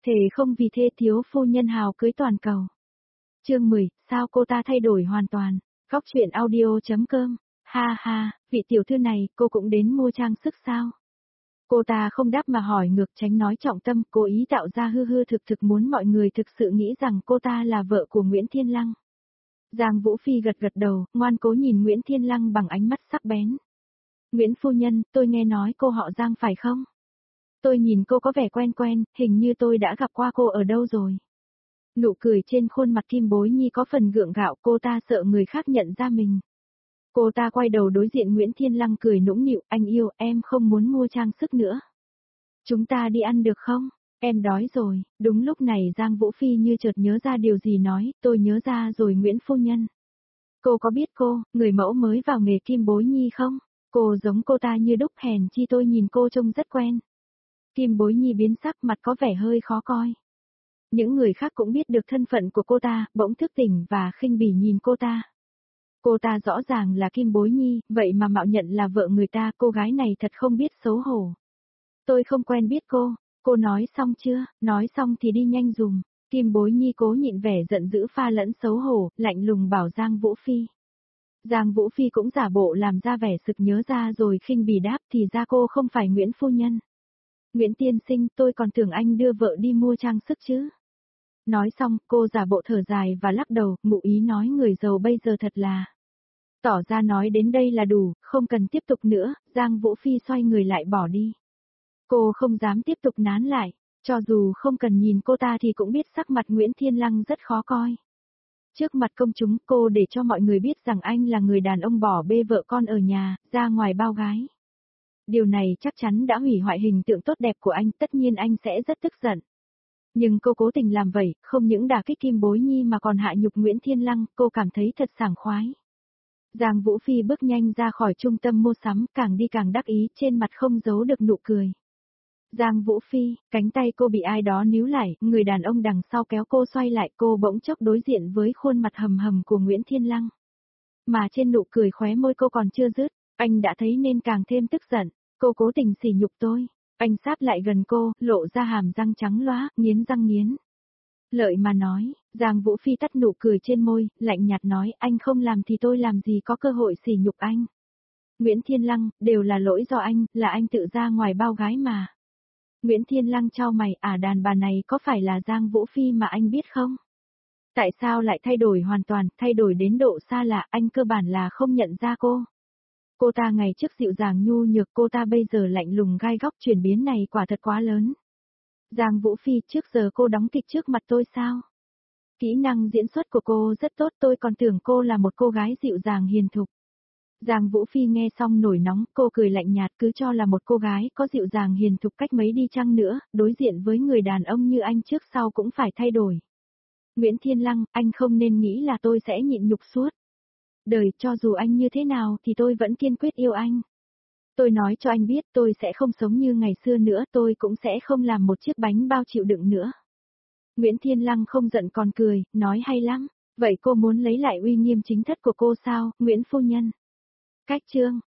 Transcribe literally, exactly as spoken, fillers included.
Thề không vì thê thiếu phu nhân hào cưới toàn cầu. Chương mười, sao cô ta thay đổi hoàn toàn. Góc truyện audio.com. Ha ha, vị tiểu thư này, cô cũng đến mua trang sức sao? Cô ta không đáp mà hỏi ngược, tránh nói trọng tâm, cố ý tạo ra hư hư thực thực muốn mọi người thực sự nghĩ rằng cô ta là vợ của Nguyễn Thiên Lăng. Giang Vũ Phi gật gật đầu, ngoan cố nhìn Nguyễn Thiên Lăng bằng ánh mắt sắc bén. Nguyễn phu nhân, tôi nghe nói cô họ Giang phải không? Tôi nhìn cô có vẻ quen quen, hình như tôi đã gặp qua cô ở đâu rồi. Nụ cười trên khuôn mặt Kim Bối Nhi có phần gượng gạo, cô ta sợ người khác nhận ra mình. Cô ta quay đầu đối diện Nguyễn Thiên Lăng cười nũng nịu, anh yêu, em không muốn mua trang sức nữa. Chúng ta đi ăn được không? Em đói rồi. Đúng lúc này Giang Vũ Phi như chợt nhớ ra điều gì nói, tôi nhớ ra rồi Nguyễn phu nhân. Cô có biết cô, người mẫu mới vào nghề Kim Bối Nhi không? Cô giống cô ta như đúc, hèn chi tôi nhìn cô trông rất quen. Kim Bối Nhi biến sắc, mặt có vẻ hơi khó coi. Những người khác cũng biết được thân phận của cô ta, bỗng thức tỉnh và khinh bỉ nhìn cô ta. Cô ta rõ ràng là Kim Bối Nhi, vậy mà mạo nhận là vợ người ta, cô gái này thật không biết xấu hổ. Tôi không quen biết cô, cô nói xong chưa, nói xong thì đi nhanh dùm. Kim Bối Nhi cố nhịn vẻ giận dữ pha lẫn xấu hổ, lạnh lùng bảo Giang Vũ Phi. Giang Vũ Phi cũng giả bộ làm ra vẻ sực nhớ ra rồi khinh bỉ đáp, thì ra cô không phải Nguyễn phu nhân. Nguyễn tiên sinh, tôi còn tưởng anh đưa vợ đi mua trang sức chứ. Nói xong, cô giả bộ thở dài và lắc đầu, ngụ ý nói người giàu bây giờ thật là. Tỏ ra nói đến đây là đủ, không cần tiếp tục nữa, Giang Vũ Phi xoay người lại bỏ đi. Cô không dám tiếp tục nán lại, cho dù không cần nhìn cô ta thì cũng biết sắc mặt Nguyễn Thiên Lăng rất khó coi. Trước mặt công chúng, cô để cho mọi người biết rằng anh là người đàn ông bỏ bê vợ con ở nhà, ra ngoài bao gái. Điều này chắc chắn đã hủy hoại hình tượng tốt đẹp của anh, tất nhiên anh sẽ rất tức giận. Nhưng cô cố tình làm vậy, không những đả kích Kim Bối Nhi mà còn hạ nhục Nguyễn Thiên Lăng, cô cảm thấy thật sảng khoái. Giang Vũ Phi bước nhanh ra khỏi trung tâm mua sắm, càng đi càng đắc ý, trên mặt không giấu được nụ cười. Giang Vũ Phi, cánh tay cô bị ai đó níu lại, người đàn ông đằng sau kéo cô xoay lại, cô bỗng chốc đối diện với khuôn mặt hầm hầm của Nguyễn Thiên Lăng. Mà trên nụ cười khóe môi cô còn chưa dứt, anh đã thấy nên càng thêm tức giận, cô cố tình sỉ nhục tôi. Anh sáp lại gần cô, lộ ra hàm răng trắng loá, nghiến răng nghiến. Lợi mà nói, Giang Vũ Phi tắt nụ cười trên môi, lạnh nhạt nói, anh không làm thì tôi làm gì có cơ hội sỉ nhục anh. Nguyễn Thiên Lăng, đều là lỗi do anh, là anh tự ra ngoài bao gái mà. Nguyễn Thiên Lăng chau mày, à đàn bà này có phải là Giang Vũ Phi mà anh biết không? Tại sao lại thay đổi hoàn toàn, thay đổi đến độ xa lạ, anh cơ bản là không nhận ra cô. Cô ta ngày trước dịu dàng nhu nhược, cô ta bây giờ lạnh lùng gai góc, chuyển biến này quả thật quá lớn. Giang Vũ Phi, trước giờ cô đóng kịch trước mặt tôi sao? Kỹ năng diễn xuất của cô rất tốt, tôi còn tưởng cô là một cô gái dịu dàng hiền thục. Giang Vũ Phi nghe xong nổi nóng, cô cười lạnh nhạt, cứ cho là một cô gái có dịu dàng hiền thục cách mấy đi chăng nữa, đối diện với người đàn ông như anh trước sau cũng phải thay đổi. Nguyễn Thiên Lăng, anh không nên nghĩ là tôi sẽ nhịn nhục suốt đời, cho dù anh như thế nào thì tôi vẫn kiên quyết yêu anh. Tôi nói cho anh biết tôi sẽ không sống như ngày xưa nữa, tôi cũng sẽ không làm một chiếc bánh bao chịu đựng nữa. Nguyễn Thiên Lăng không giận còn cười, nói hay lắm, vậy cô muốn lấy lại uy nghiêm chính thất của cô sao, Nguyễn phu nhân? Cách chương.